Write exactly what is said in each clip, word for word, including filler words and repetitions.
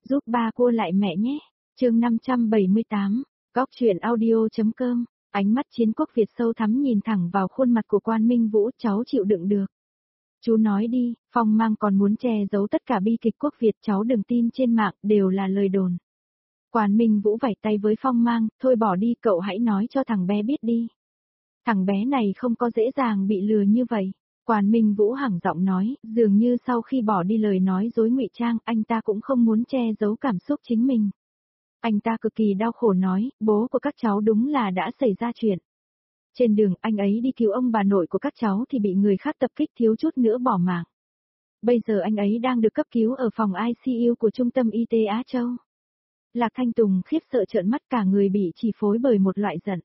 Giúp ba cua lại mẹ nhé. Chương năm trăm bảy mươi tám, Góc truyện audio.com. Ánh mắt Chiến Quốc Việt sâu thắm nhìn thẳng vào khuôn mặt của Quan Minh Vũ, cháu chịu đựng được. Chú nói đi, Phong Mang còn muốn che giấu tất cả bi kịch Quốc Việt, cháu đừng tin trên mạng, đều là lời đồn. Quan Minh Vũ vẩy tay với Phong Mang, thôi bỏ đi, cậu hãy nói cho thằng bé biết đi. Thằng bé này không có dễ dàng bị lừa như vậy. Quan Minh Vũ hẳng giọng nói, dường như sau khi bỏ đi lời nói dối ngụy trang, anh ta cũng không muốn che giấu cảm xúc chính mình. Anh ta cực kỳ đau khổ nói, bố của các cháu đúng là đã xảy ra chuyện. Trên đường anh ấy đi cứu ông bà nội của các cháu thì bị người khác tập kích, thiếu chút nữa bỏ mạng. Bây giờ anh ấy đang được cấp cứu ở phòng i xê u của Trung tâm Y tế Á Châu. Lạc Thanh Tùng khiếp sợ trợn mắt, cả người bị chi phối bởi một loại giận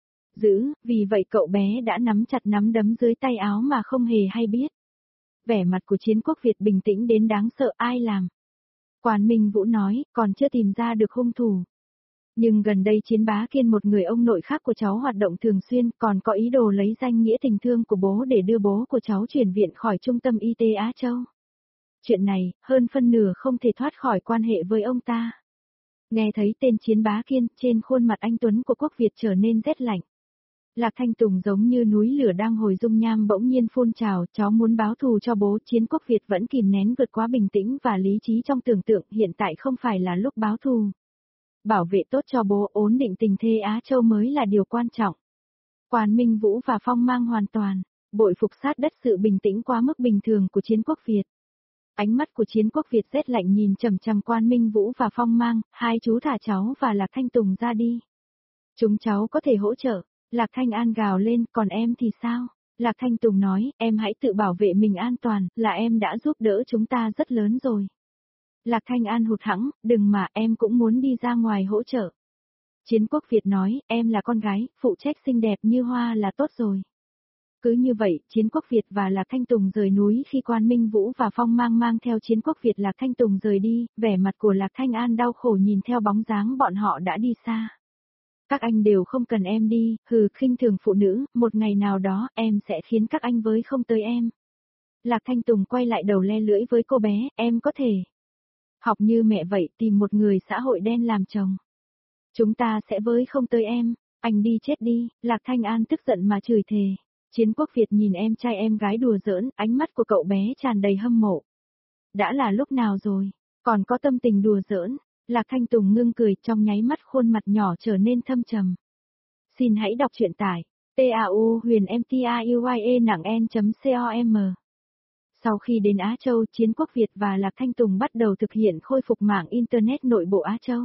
dữ, vì vậy cậu bé đã nắm chặt nắm đấm dưới tay áo mà không hề hay biết. Vẻ mặt của Chiến Quốc Việt bình tĩnh đến đáng sợ, ai làm? Quan Minh Vũ nói, còn chưa tìm ra được hung thủ. Nhưng gần đây Chiến Bá Kiên, một người ông nội khác của cháu, hoạt động thường xuyên, còn có ý đồ lấy danh nghĩa tình thương của bố để đưa bố của cháu chuyển viện khỏi Trung tâm Y tế Á Châu. Chuyện này, hơn phân nửa không thể thoát khỏi quan hệ với ông ta. Nghe thấy tên Chiến Bá Kiên, trên khuôn mặt anh tuấn của Quốc Việt trở nên rét lạnh. Lạc Thanh Tùng giống như núi lửa đang hồi dung nham bỗng nhiên phun trào, cháu muốn báo thù cho bố. Chiến Quốc Việt vẫn kìm nén vượt quá bình tĩnh và lý trí trong tưởng tượng, hiện tại không phải là lúc báo thù. Bảo vệ tốt cho bố, ổn định tình thế Á Châu mới là điều quan trọng. Quan Minh Vũ và Phong Mang hoàn toàn bội phục sát đất sự bình tĩnh quá mức bình thường của Chiến Quốc Việt. Ánh mắt của Chiến Quốc Việt rét lạnh nhìn chằm chằm Quan Minh Vũ và Phong Mang, hai chú thả cháu và Lạc Thanh Tùng ra đi. Chúng cháu có thể hỗ trợ. Lạc Thanh An gào lên, còn em thì sao? Lạc Thanh Tùng nói, em hãy tự bảo vệ mình an toàn, là em đã giúp đỡ chúng ta rất lớn rồi. Lạc Thanh An hụt hẫng, đừng mà, em cũng muốn đi ra ngoài hỗ trợ. Chiến Quốc Việt nói, em là con gái, phụ trách xinh đẹp như hoa là tốt rồi. Cứ như vậy, Chiến Quốc Việt và Lạc Thanh Tùng rời núi. Khi Quan Minh Vũ và Phong Mang mang theo Chiến Quốc Việt Lạc Thanh Tùng rời đi, vẻ mặt của Lạc Thanh An đau khổ nhìn theo bóng dáng bọn họ đã đi xa. Các anh đều không cần em đi, hừ, khinh thường phụ nữ, một ngày nào đó, em sẽ khiến các anh với không tới em. Lạc Thanh Tùng quay lại đầu le lưỡi với cô bé, em có thể học như mẹ vậy, tìm một người xã hội đen làm chồng. Chúng ta sẽ với không tới em, anh đi chết đi. Lạc Thanh An tức giận mà chửi thề. Chiến Quốc Việt nhìn em trai em gái đùa giỡn, ánh mắt của cậu bé tràn đầy hâm mộ. Đã là lúc nào rồi, còn có tâm tình đùa giỡn. Lạc Thanh Tùng ngưng cười, trong nháy mắt khuôn mặt nhỏ trở nên thâm trầm. Xin hãy đọc truyện tải. T A U huyền M T A U Y E nặng N.com. Sau khi đến Á Châu, Chiến Quốc Việt và Lạc Thanh Tùng bắt đầu thực hiện khôi phục mạng Internet nội bộ Á Châu.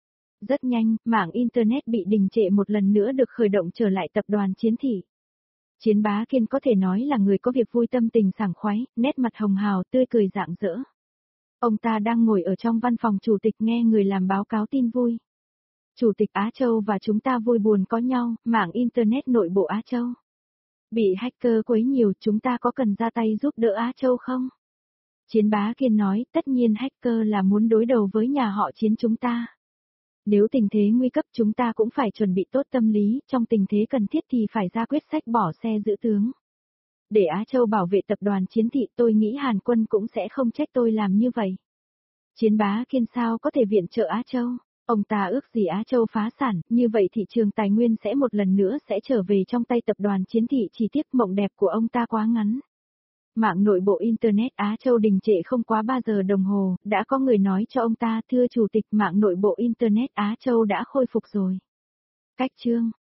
Rất nhanh, mạng Internet bị đình trệ một lần nữa được khởi động trở lại tập đoàn Chiến Thị. Chiến Bá Kiên có thể nói là người có việc vui, tâm tình sảng khoái, nét mặt hồng hào, tươi cười rạng rỡ. Ông ta đang ngồi ở trong văn phòng chủ tịch nghe người làm báo cáo tin vui. Chủ tịch Á Châu và chúng ta vui buồn có nhau, mạng Internet nội bộ Á Châu bị hacker quấy nhiều, chúng ta có cần ra tay giúp đỡ Á Châu không? Chiến Bá Kiên nói, tất nhiên hacker là muốn đối đầu với nhà họ Chiến chúng ta. Nếu tình thế nguy cấp chúng ta cũng phải chuẩn bị tốt tâm lý, trong tình thế cần thiết thì phải ra quyết sách bỏ xe giữ tướng. Để Á Châu bảo vệ tập đoàn Chiến Thị, tôi nghĩ Hàn Quân cũng sẽ không trách tôi làm như vậy. Chiến Bá Kiên sao có thể viện trợ Á Châu? Ông ta ước gì Á Châu phá sản, như vậy thị trường tài nguyên sẽ một lần nữa sẽ trở về trong tay tập đoàn Chiến Thị, chỉ tiếc mộng đẹp của ông ta quá ngắn. Mạng nội bộ Internet Á Châu đình trệ không quá ba giờ đồng hồ, đã có người nói cho ông ta, thưa chủ tịch, mạng nội bộ Internet Á Châu đã khôi phục rồi. Cách chương